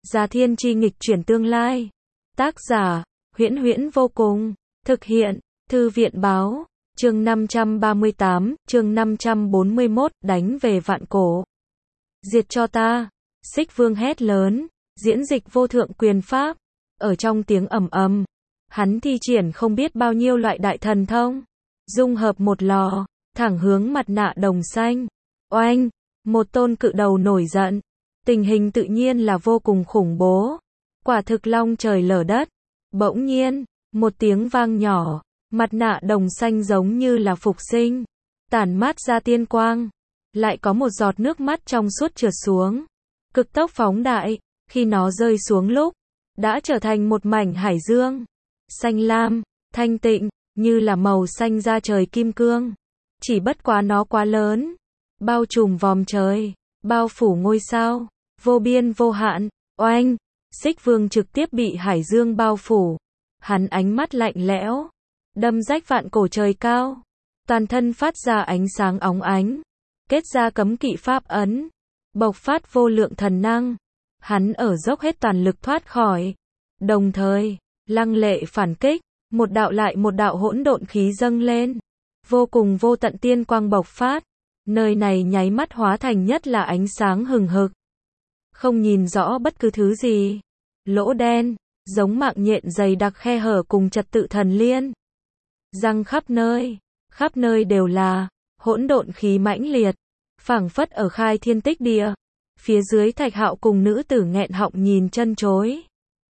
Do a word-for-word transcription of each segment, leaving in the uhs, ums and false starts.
Già thiên chi nghịch chuyển tương lai. Tác giả, Huyễn Huyễn vô cùng. Thực hiện, Thư viện báo. Chương năm trăm ba mươi tám, chương năm trăm bốn mươi mốt, đánh về vạn cổ. Diệt cho ta. Xích Vương hét lớn, diễn dịch vô thượng quyền pháp. Ở trong tiếng ầm ầm, hắn thi triển không biết bao nhiêu loại đại thần thông, dung hợp một lò, thẳng hướng mặt nạ đồng xanh. Oanh, một tôn cự đầu nổi giận. Tình hình tự nhiên là vô cùng khủng bố. Quả thực long trời lở đất. Bỗng nhiên, một tiếng vang nhỏ, mặt nạ đồng xanh giống như là phục sinh, tản mát ra tiên quang. Lại có một giọt nước mắt trong suốt trượt xuống, cực tốc phóng đại, khi nó rơi xuống lúc, đã trở thành một mảnh hải dương. Xanh lam, thanh tịnh, như là màu xanh da trời kim cương. Chỉ bất quá nó quá lớn, bao trùm vòm trời, bao phủ ngôi sao, vô biên vô hạn. Oanh, Xích Vương trực tiếp bị hải dương bao phủ. Hắn ánh mắt lạnh lẽo, đâm rách vạn cổ trời cao, toàn thân phát ra ánh sáng óng ánh, kết ra cấm kỵ pháp ấn, bộc phát vô lượng thần năng. Hắn ở dốc hết toàn lực thoát khỏi, đồng thời lăng lệ phản kích, một đạo lại một đạo hỗn độn khí dâng lên, vô cùng vô tận tiên quang bộc phát. Nơi này nháy mắt hóa thành nhất là ánh sáng hừng hực, không nhìn rõ bất cứ thứ gì. Lỗ đen, giống mạng nhện dày đặc khe hở cùng trật tự thần liên, răng khắp nơi, khắp nơi đều là hỗn độn khí mãnh liệt, phảng phất ở khai thiên tích địa. Phía dưới Thạch Hạo cùng nữ tử nghẹn họng nhìn chân chối.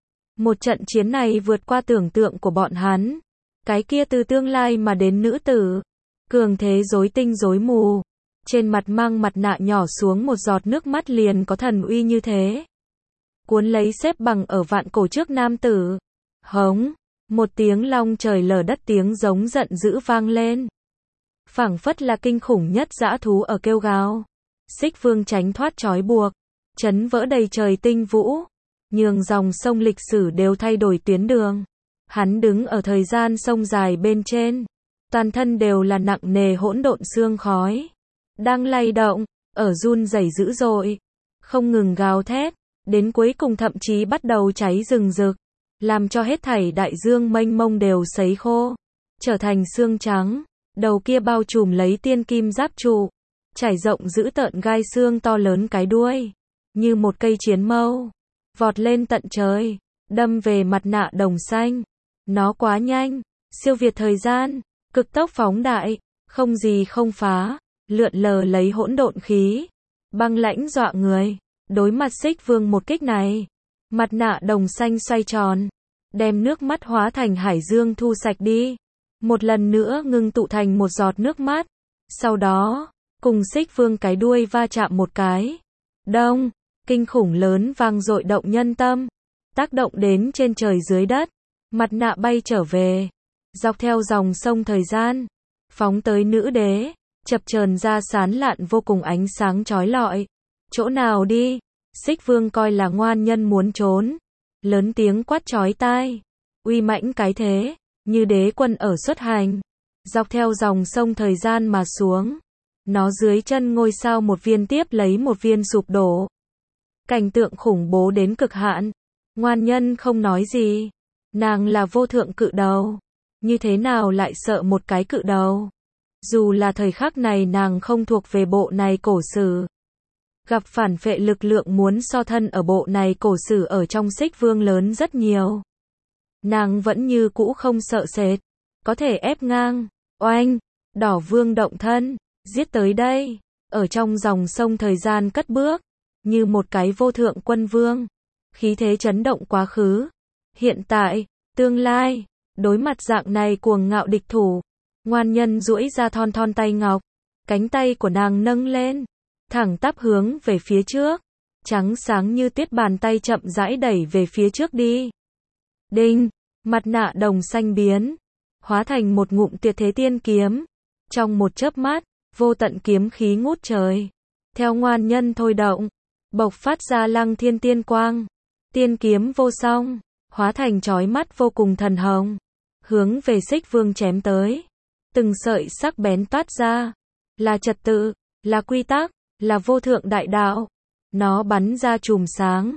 Một trận chiến này vượt qua tưởng tượng của bọn hắn. Cái kia từ tương lai mà đến nữ tử, cường thế rối tinh rối mù, trên mặt mang mặt nạ nhỏ xuống một giọt nước mắt liền có thần uy như thế, cuốn lấy xếp bằng ở vạn cổ trước nam tử. Hống, một tiếng long trời lở đất tiếng giống giận dữ vang lên, phảng phất là kinh khủng nhất dã thú ở kêu gào. Xích Vương tránh thoát trói buộc, chấn vỡ đầy trời tinh vũ, nhường dòng sông lịch sử đều thay đổi tuyến đường. Hắn đứng ở thời gian sông dài bên trên, toàn thân đều là nặng nề hỗn độn sương khói, đang lay động, ở run rẩy dữ dội, không ngừng gào thét, đến cuối cùng thậm chí bắt đầu cháy rừng rực, làm cho hết thảy đại dương mênh mông đều sấy khô, trở thành xương trắng. Đầu kia bao trùm lấy tiên kim giáp trụ, trải rộng dữ tợn gai xương to lớn cái đuôi, như một cây chiến mâu, vọt lên tận trời, đâm về mặt nạ đồng xanh. Nó quá nhanh, siêu việt thời gian, cực tốc phóng đại, không gì không phá, lượn lờ lấy hỗn độn khí, băng lãnh dọa người. Đối mặt Xích Vương một kích này, mặt nạ đồng xanh xoay tròn, đem nước mắt hóa thành hải dương thu sạch đi, một lần nữa ngưng tụ thành một giọt nước mắt. Sau đó, cùng Xích Vương cái đuôi va chạm một cái. Đông, kinh khủng lớn vang dội động nhân tâm, tác động đến trên trời dưới đất. Mặt nạ bay trở về, dọc theo dòng sông thời gian, phóng tới nữ đế, chập chờn ra sán lạn vô cùng ánh sáng chói lọi. Chỗ nào đi? Xích Vương coi là ngoan nhân muốn trốn, lớn tiếng quát chói tai, uy mãnh cái thế, như đế quân ở xuất hành, dọc theo dòng sông thời gian mà xuống. Nó dưới chân ngôi sao một viên tiếp lấy một viên sụp đổ. Cảnh tượng khủng bố đến cực hạn. Ngoan nhân không nói gì. Nàng là vô thượng cự đầu, như thế nào lại sợ một cái cự đầu? Dù là thời khắc này nàng không thuộc về bộ này cổ sử, gặp phản phệ lực lượng muốn so thân ở bộ này cổ sử ở trong Xích Vương lớn rất nhiều, nàng vẫn như cũ không sợ sệt, có thể ép ngang. Oanh, Đỏ Vương động thân, giết tới đây, ở trong dòng sông thời gian cất bước, như một cái vô thượng quân vương, khí thế chấn động quá khứ, hiện tại, tương lai. Đối mặt dạng này cuồng ngạo địch thủ, ngoan nhân duỗi ra thon thon tay ngọc, cánh tay của nàng nâng lên, thẳng tắp hướng về phía trước, trắng sáng như tuyết bàn tay chậm rãi đẩy về phía trước đi. Đinh, mặt nạ đồng xanh biến, hóa thành một ngụm tuyệt thế tiên kiếm. Trong một chớp mắt, vô tận kiếm khí ngút trời, theo ngoan nhân thôi động, bộc phát ra lăng thiên tiên quang. Tiên kiếm vô song, hóa thành chói mắt vô cùng thần hồng, hướng về Xích Vương chém tới. Từng sợi sắc bén toát ra, là trật tự, là quy tắc, là vô thượng đại đạo. Nó bắn ra chùm sáng,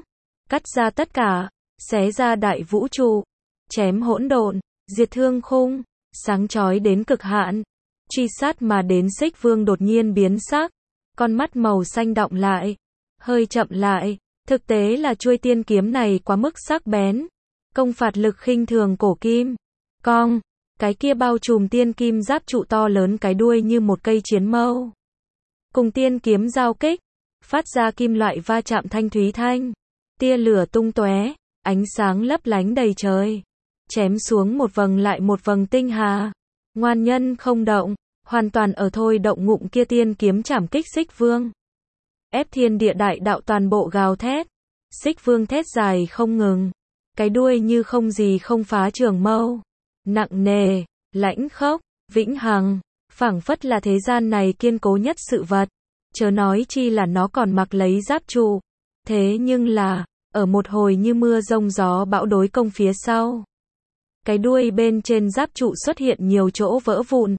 cắt ra tất cả, xé ra đại vũ trụ, chém hỗn độn, diệt thương khung, sáng chói đến cực hạn. Truy sát mà đến Xích Vương đột nhiên biến sắc, con mắt màu xanh đọng lại, hơi chậm lại, thực tế là chuôi tiên kiếm này quá mức sắc bén, công phạt lực khinh thường cổ kim. Cong, cái kia bao trùm tiên kim giáp trụ to lớn cái đuôi như một cây chiến mâu. Cùng tiên kiếm giao kích, phát ra kim loại va chạm thanh thúy thanh, tia lửa tung tóe, ánh sáng lấp lánh đầy trời, chém xuống một vầng lại một vầng tinh hà. Ngoan nhân không động, hoàn toàn ở thôi động ngụm kia tiên kiếm chảm kích Xích Vương. Ép thiên địa đại đạo toàn bộ gào thét, Xích Vương thét dài không ngừng, cái đuôi như không gì không phá trường mâu, nặng nề, lãnh khốc, vĩnh hằng, phảng phất là thế gian này kiên cố nhất sự vật, chớ nói chi là nó còn mặc lấy giáp trụ. Thế nhưng là, ở một hồi như mưa rông gió bão đối công phía sau, cái đuôi bên trên giáp trụ xuất hiện nhiều chỗ vỡ vụn.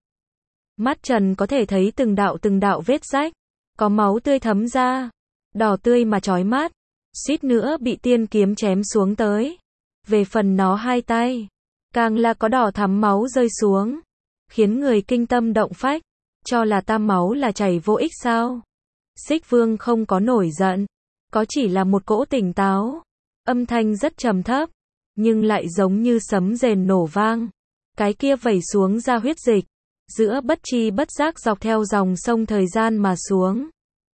Mắt Trần có thể thấy từng đạo từng đạo vết rách, có máu tươi thấm ra, đỏ tươi mà chói mắt, suýt nữa bị tiên kiếm chém xuống tới. Về phần nó hai tay, càng là có đỏ thắm máu rơi xuống, khiến người kinh tâm động phách, cho là tam máu là chảy vô ích sao? Xích Vương không có nổi giận, có chỉ là một cỗ tỉnh táo, âm thanh rất trầm thấp, nhưng lại giống như sấm rền nổ vang. Cái kia vẩy xuống ra huyết dịch, giữa bất chi bất giác dọc theo dòng sông thời gian mà xuống,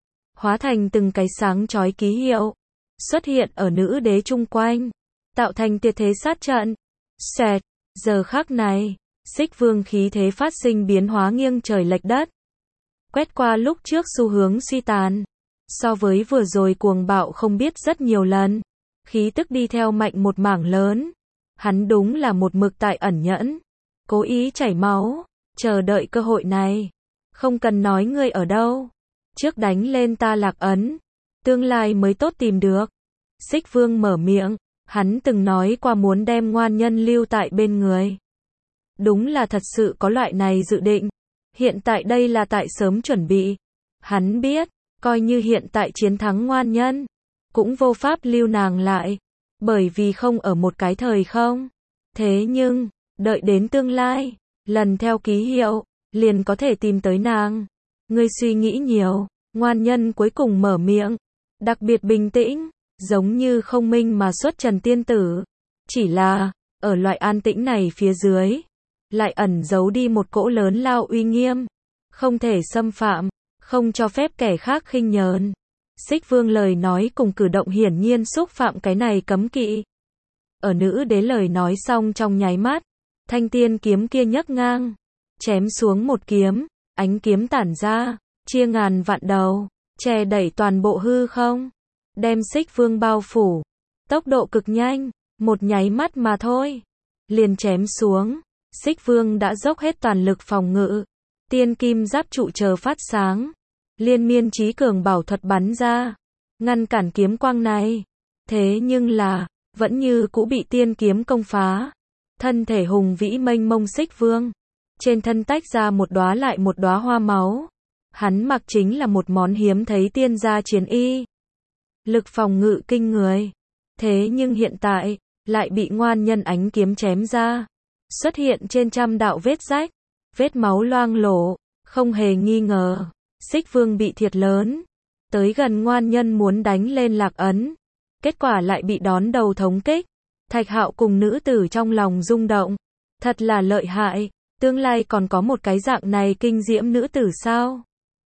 hóa thành từng cái sáng chói ký hiệu, xuất hiện ở nữ đế chung quanh, tạo thành tuyệt thế sát trận. Xẹt, giờ khắc này, Xích Vương khí thế phát sinh biến hóa nghiêng trời lệch đất, quét qua lúc trước xu hướng suy tàn, so với vừa rồi cuồng bạo không biết rất nhiều lần, khí tức đi theo mạnh một mảng lớn. Hắn đúng là một mực tại ẩn nhẫn, cố ý chảy máu, chờ đợi cơ hội này. Không cần nói ngươi ở đâu, trước đánh lên ta lạc ấn, tương lai mới tốt tìm được. Xích Vương mở miệng, hắn từng nói qua muốn đem ngoan nhân lưu tại bên người. Đúng là thật sự có loại này dự định, hiện tại đây là tại sớm chuẩn bị. Hắn biết, coi như hiện tại chiến thắng ngoan nhân, cũng vô pháp lưu nàng lại, bởi vì không ở một cái thời không. Thế nhưng, đợi đến tương lai, lần theo ký hiệu, liền có thể tìm tới nàng. Ngươi suy nghĩ nhiều, ngoan nhân cuối cùng mở miệng, đặc biệt bình tĩnh, giống như không minh mà xuất trần tiên tử. Chỉ là, ở loại an tĩnh này phía dưới, lại ẩn giấu đi một cỗ lớn lao uy nghiêm, không thể xâm phạm, không cho phép kẻ khác khinh nhờn. Xích Vương lời nói cùng cử động hiển nhiên xúc phạm cái này cấm kỵ. Ở nữ đế lời nói xong trong nháy mắt, thanh tiên kiếm kia nhấc ngang, chém xuống một kiếm, ánh kiếm tản ra, chia ngàn vạn đầu, che đẩy toàn bộ hư không, đem Xích Vương bao phủ. Tốc độ cực nhanh, một nháy mắt mà thôi, liền chém xuống. Xích Vương đã dốc hết toàn lực phòng ngự, tiên kim giáp trụ chờ phát sáng, liên miên chí cường bảo thuật bắn ra, ngăn cản kiếm quang này. Thế nhưng là, vẫn như cũ bị tiên kiếm công phá. Thân thể hùng vĩ mênh mông Xích Vương, trên thân tách ra một đóa lại một đóa hoa máu. Hắn mặc chính là một món hiếm thấy tiên gia chiến y, lực phòng ngự kinh người. Thế nhưng hiện tại, lại bị ngoan nhân ánh kiếm chém ra, xuất hiện trên trăm đạo vết rách, vết máu loang lổ, không hề nghi ngờ, Xích Vương bị thiệt lớn. Tới gần ngoan nhân muốn đánh lên lạc ấn, kết quả lại bị đón đầu thống kích. Thạch Hạo cùng nữ tử trong lòng rung động, thật là lợi hại, tương lai còn có một cái dạng này kinh diễm nữ tử sao?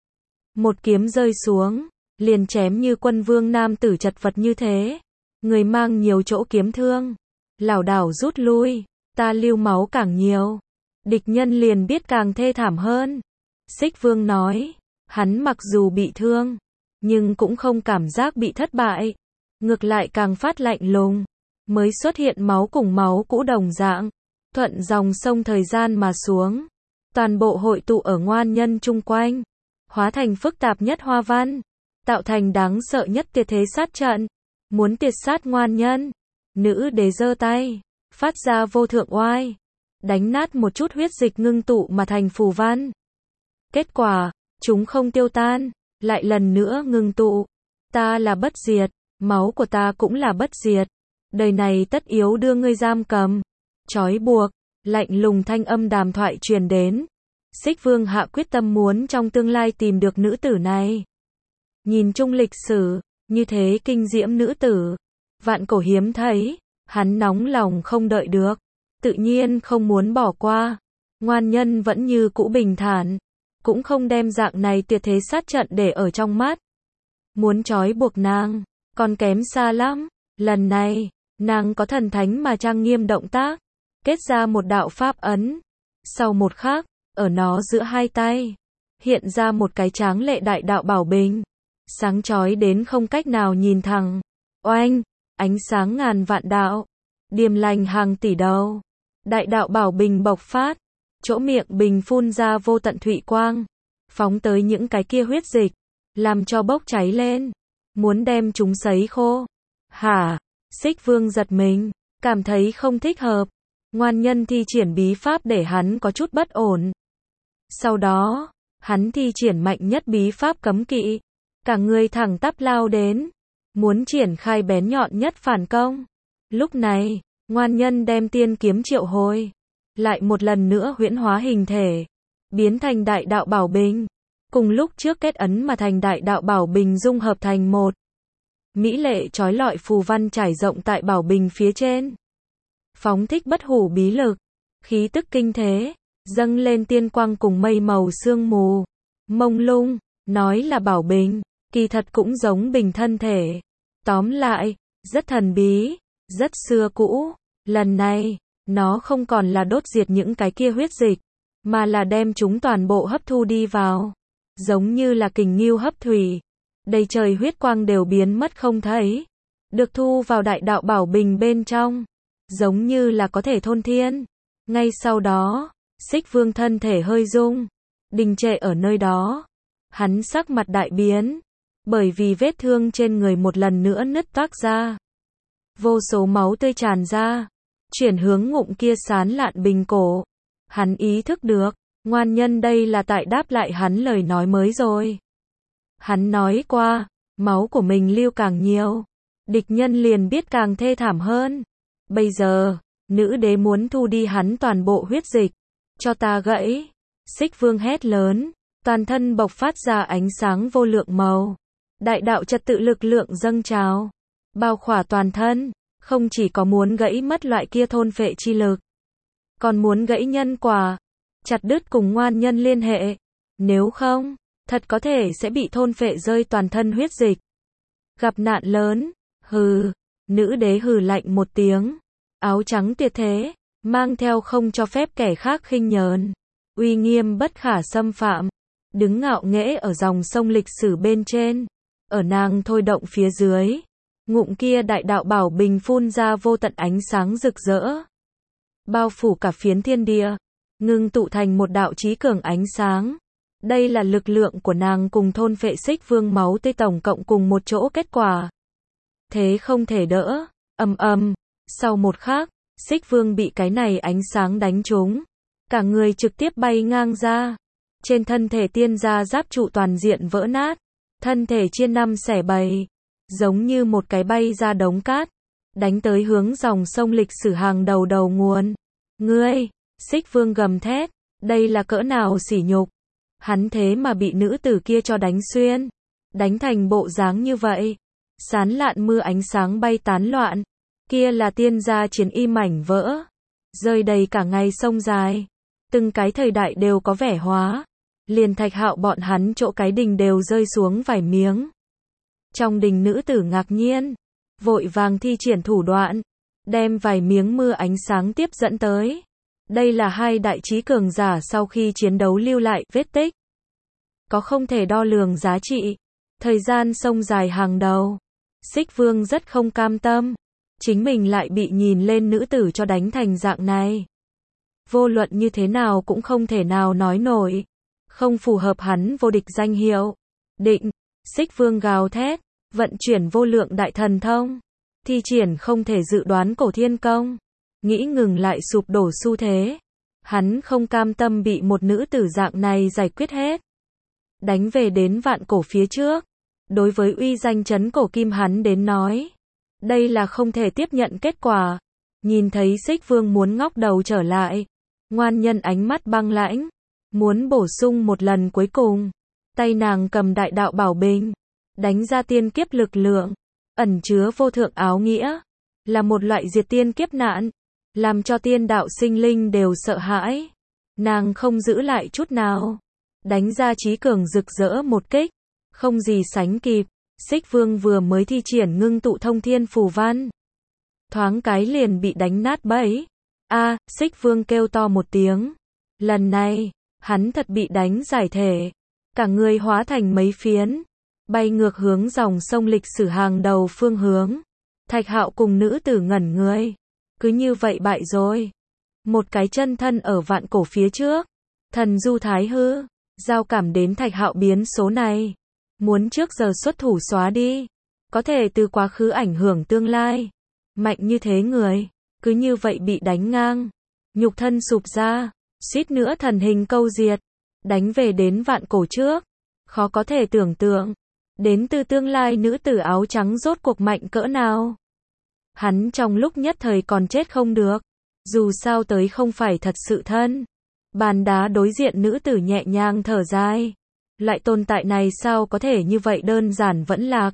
Một kiếm rơi xuống, liền chém như quân vương nam tử chật vật như thế, người mang nhiều chỗ kiếm thương, lảo đảo rút lui, ta lưu máu càng nhiều, địch nhân liền biết càng thê thảm hơn. Xích Vương nói, hắn mặc dù bị thương, nhưng cũng không cảm giác bị thất bại, ngược lại càng phát lạnh lùng, mới xuất hiện máu cùng máu cũ đồng dạng, thuận dòng sông thời gian mà xuống, toàn bộ hội tụ ở ngoan nhân chung quanh, hóa thành phức tạp nhất hoa văn, tạo thành đáng sợ nhất tuyệt thế sát trận, muốn tiệt sát ngoan nhân. Nữ đế giơ tay, phát ra vô thượng oai, đánh nát một chút huyết dịch ngưng tụ mà thành phù văn. Kết quả, chúng không tiêu tan, lại lần nữa ngưng tụ. Ta là bất diệt, máu của ta cũng là bất diệt. Đời này tất yếu đưa ngươi giam cầm, trói buộc, lạnh lùng thanh âm đàm thoại truyền đến. Xích Vương hạ quyết tâm muốn trong tương lai tìm được nữ tử này. Nhìn chung lịch sử, như thế kinh diễm nữ tử, vạn cổ hiếm thấy, hắn nóng lòng không đợi được, tự nhiên không muốn bỏ qua. Ngoan nhân vẫn như cũ bình thản, cũng không đem dạng này tuyệt thế sát trận để ở trong mắt. Muốn trói buộc nàng, còn kém xa lắm. Lần này, nàng có thần thánh mà trang nghiêm động tác, kết ra một đạo pháp ấn. Sau một khắc, ở nó giữa hai tay, hiện ra một cái tráng lệ đại đạo bảo bình, sáng chói đến không cách nào nhìn thẳng. Oanh, ánh sáng ngàn vạn đạo, điềm lành hàng tỷ đầu. Đại đạo bảo bình bộc phát, chỗ miệng bình phun ra vô tận thụy quang, phóng tới những cái kia huyết dịch, làm cho bốc cháy lên, muốn đem chúng sấy khô. Hả? Xích Vương giật mình, cảm thấy không thích hợp. Ngoan nhân thi triển bí pháp để hắn có chút bất ổn. Sau đó, hắn thi triển mạnh nhất bí pháp cấm kỵ, cả người thẳng tắp lao đến, muốn triển khai bén nhọn nhất phản công. Lúc này, ngoan nhân đem tiên kiếm triệu hồi, lại một lần nữa huyễn hóa hình thể, biến thành đại đạo bảo bình, cùng lúc trước kết ấn mà thành đại đạo bảo bình dung hợp thành một. Mỹ lệ chói lọi phù văn trải rộng tại bảo bình phía trên, phóng thích bất hủ bí lực, khí tức kinh thế, dâng lên tiên quang cùng mây màu sương mù, mông lung, nói là bảo bình, kỳ thật cũng giống bình thân thể. Tóm lại, rất thần bí, rất xưa cũ. Lần này, nó không còn là đốt diệt những cái kia huyết dịch, mà là đem chúng toàn bộ hấp thu đi vào, giống như là kình ngưu hấp thủy, đầy trời huyết quang đều biến mất không thấy, được thu vào đại đạo bảo bình bên trong, giống như là có thể thôn thiên. Ngay sau đó, Xích Vương thân thể hơi rung, đình trệ ở nơi đó. Hắn sắc mặt đại biến, bởi vì vết thương trên người một lần nữa nứt toác ra, vô số máu tươi tràn ra, chuyển hướng ngụm kia sán lạn bình cổ. Hắn ý thức được, ngoan nhân đây là tại đáp lại hắn lời nói mới rồi. Hắn nói qua, máu của mình lưu càng nhiều, địch nhân liền biết càng thê thảm hơn. Bây giờ, nữ đế muốn thu đi hắn toàn bộ huyết dịch, cho ta gãy. Xích Vương hét lớn, toàn thân bộc phát ra ánh sáng vô lượng màu, đại đạo trật tự lực lượng dâng trào, bao khỏa toàn thân, không chỉ có muốn gãy mất loại kia thôn phệ chi lực, còn muốn gãy nhân quả, chặt đứt cùng ngoan nhân liên hệ, nếu không, thật có thể sẽ bị thôn phệ rơi toàn thân huyết dịch. Gặp nạn lớn, hừ, nữ đế hừ lạnh một tiếng, áo trắng tuyệt thế, mang theo không cho phép kẻ khác khinh nhờn, uy nghiêm bất khả xâm phạm, đứng ngạo nghễ ở dòng sông lịch sử bên trên, ở nàng thôi động phía dưới, ngụm kia đại đạo bảo bình phun ra vô tận ánh sáng rực rỡ, bao phủ cả phiến thiên địa, ngưng tụ thành một đạo chí cường ánh sáng. Đây là lực lượng của nàng cùng thôn phệ Xích Vương máu tươi tổng cộng cùng một chỗ kết quả. Thế không thể đỡ, ầm ầm, sau một khắc, Xích Vương bị cái này ánh sáng đánh trúng, cả người trực tiếp bay ngang ra, trên thân thể tiên gia giáp trụ toàn diện vỡ nát, thân thể chia năm xẻ bảy, giống như một cái bay ra đống cát, đánh tới hướng dòng sông lịch sử hàng đầu đầu nguồn. Ngươi, Xích Vương gầm thét, đây là cỡ nào sỉ nhục. Hắn thế mà bị nữ tử kia cho đánh xuyên, đánh thành bộ dáng như vậy. Sán lạn mưa ánh sáng bay tán loạn, kia là tiên gia chiến y mảnh vỡ, rơi đầy cả ngày sông dài. Từng cái thời đại đều có vẻ hóa, liền Thạch Hạo bọn hắn chỗ cái đình đều rơi xuống vài miếng. Trong đình nữ tử ngạc nhiên, vội vàng thi triển thủ đoạn, đem vài miếng mưa ánh sáng tiếp dẫn tới. Đây là hai đại chí cường giả sau khi chiến đấu lưu lại vết tích, có không thể đo lường giá trị. Thời gian sông dài hàng đầu, Xích Vương rất không cam tâm, chính mình lại bị nhìn lên nữ tử cho đánh thành dạng này. Vô luận như thế nào cũng không thể nào nói nổi, không phù hợp hắn vô địch danh hiệu. Định, Xích Vương gào thét, vận chuyển vô lượng đại thần thông, thi triển không thể dự đoán cổ thiên công, nghĩ ngừng lại sụp đổ xu thế. Hắn không cam tâm bị một nữ tử dạng này giải quyết hết, đánh về đến vạn cổ phía trước, Đối với uy danh trấn cổ kim hắn đến nói, đây là không thể tiếp nhận kết quả. Nhìn thấy Xích Vương muốn ngóc đầu trở lại, ngoan nhân ánh mắt băng lãnh, muốn bổ sung một lần cuối cùng. Tay nàng cầm đại đạo bảo bình, đánh ra tiên kiếp lực lượng, ẩn chứa vô thượng áo nghĩa, là một loại diệt tiên kiếp nạn, làm cho tiên đạo sinh linh đều sợ hãi. Nàng không giữ lại chút nào, đánh ra chí cường rực rỡ một kích, không gì sánh kịp. Xích Vương vừa mới thi triển ngưng tụ thông thiên phù văn, thoáng cái liền bị đánh nát bẫy. A, Xích Vương kêu to một tiếng. Lần này, hắn thật bị đánh giải thể, cả người hóa thành mấy phiến, bay ngược hướng dòng sông lịch sử hàng đầu phương hướng. Thạch Hạo cùng nữ tử ngẩn người, cứ như vậy bại rồi. Một cái chân thân ở vạn cổ phía trước, thần du thái hư, giao cảm đến Thạch Hạo biến số này, muốn trước giờ xuất thủ xóa đi, có thể từ quá khứ ảnh hưởng tương lai. Mạnh như thế người, cứ như vậy bị đánh ngang, nhục thân sụp ra, suýt nữa thần hình câu diệt, đánh về đến vạn cổ trước. Khó có thể tưởng tượng, đến từ tương lai nữ tử áo trắng rốt cuộc mạnh cỡ nào. Hắn trong lúc nhất thời còn chết không được, dù sao tới không phải thật sự thân. Bàn đá đối diện nữ tử nhẹ nhàng thở dài, loại tồn tại này sao có thể như vậy đơn giản vẫn lạc.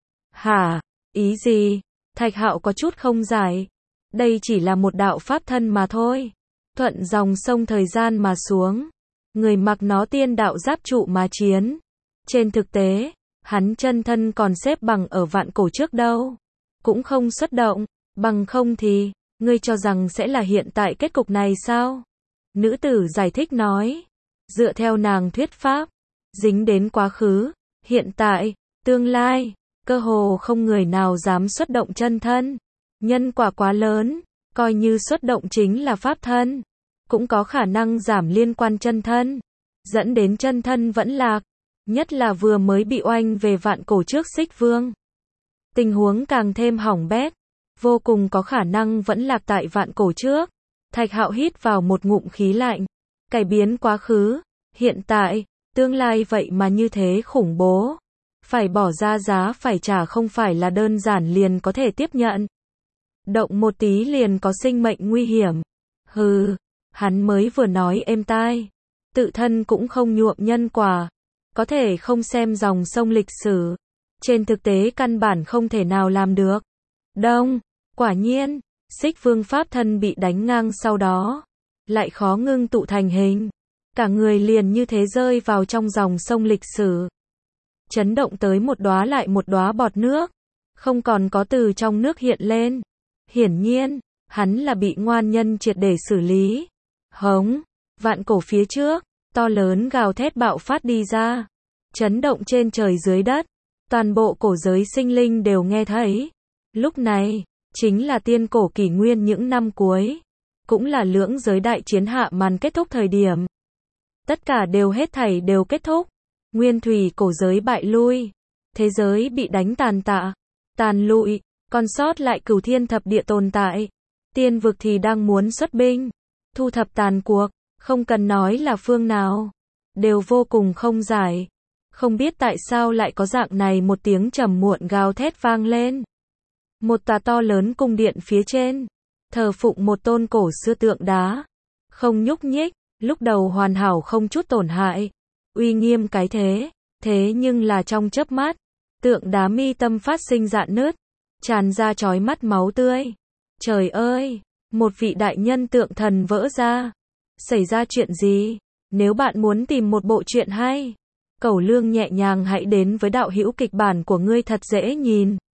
Hả, ý gì? Thạch Hạo có chút không giải. Đây chỉ là một đạo pháp thân mà thôi, thuận dòng sông thời gian mà xuống, người mặc nó tiên đạo giáp trụ mà chiến. Trên thực tế, hắn chân thân còn xếp bằng ở vạn cổ trước đâu, cũng không xuất động, bằng không thì, ngươi cho rằng sẽ là hiện tại kết cục này sao? Nữ tử giải thích nói, dựa theo nàng thuyết pháp, dính đến quá khứ, hiện tại, tương lai, cơ hồ không người nào dám xuất động chân thân. Nhân quả quá lớn, coi như xuất động chính là pháp thân, cũng có khả năng giảm liên quan chân thân, dẫn đến chân thân vẫn lạc. Nhất là vừa mới bị oanh về vạn cổ trước Xích Vương, tình huống càng thêm hỏng bét, vô cùng có khả năng vẫn lạc tại vạn cổ trước. Thạch Hạo hít vào một ngụm khí lạnh, cải biến quá khứ, hiện tại, tương lai vậy mà như thế khủng bố, phải bỏ ra giá phải trả không phải là đơn giản liền có thể tiếp nhận. Động một tí liền có sinh mệnh nguy hiểm. Hừ, hắn mới vừa nói êm tai, tự thân cũng không nhuộm nhân quả, có thể không xem dòng sông lịch sử, trên thực tế căn bản không thể nào làm được. Đông, quả nhiên, Xích Vương pháp thân bị đánh ngang sau đó, lại khó ngưng tụ thành hình, cả người liền như thế rơi vào trong dòng sông lịch sử, chấn động tới một đóa lại một đóa bọt nước, không còn có từ trong nước hiện lên. Hiển nhiên, hắn là bị ngoan nhân triệt để xử lý. Hống, vạn cổ phía trước, to lớn gào thét bạo phát đi ra, chấn động trên trời dưới đất, toàn bộ cổ giới sinh linh đều nghe thấy. Lúc này, chính là tiên cổ kỷ nguyên những năm cuối, cũng là lưỡng giới đại chiến hạ màn kết thúc thời điểm. Tất cả đều hết thảy đều kết thúc, nguyên thủy cổ giới bại lui, thế giới bị đánh tàn tạ, tàn lụi, còn sót lại cửu thiên thập địa tồn tại. Tiên vực thì đang muốn xuất binh, thu thập tàn cuộc, không cần nói là phương nào, đều vô cùng không giải. Không biết tại sao lại có dạng này một tiếng trầm muộn gào thét vang lên. Một tòa to lớn cung điện phía trên, thờ phụng một tôn cổ xưa tượng đá, không nhúc nhích, lúc đầu hoàn hảo không chút tổn hại, uy nghiêm cái thế, thế nhưng là trong chớp mắt, tượng đá mi tâm phát sinh rạn nứt, tràn ra chói mắt máu tươi. Trời ơi, một vị đại nhân tượng thần vỡ ra. Xảy ra chuyện gì? Nếu bạn muốn tìm một bộ truyện hay, Cẩu Lương nhẹ nhàng hãy đến với đạo hữu kịch bản của ngươi thật dễ nhìn.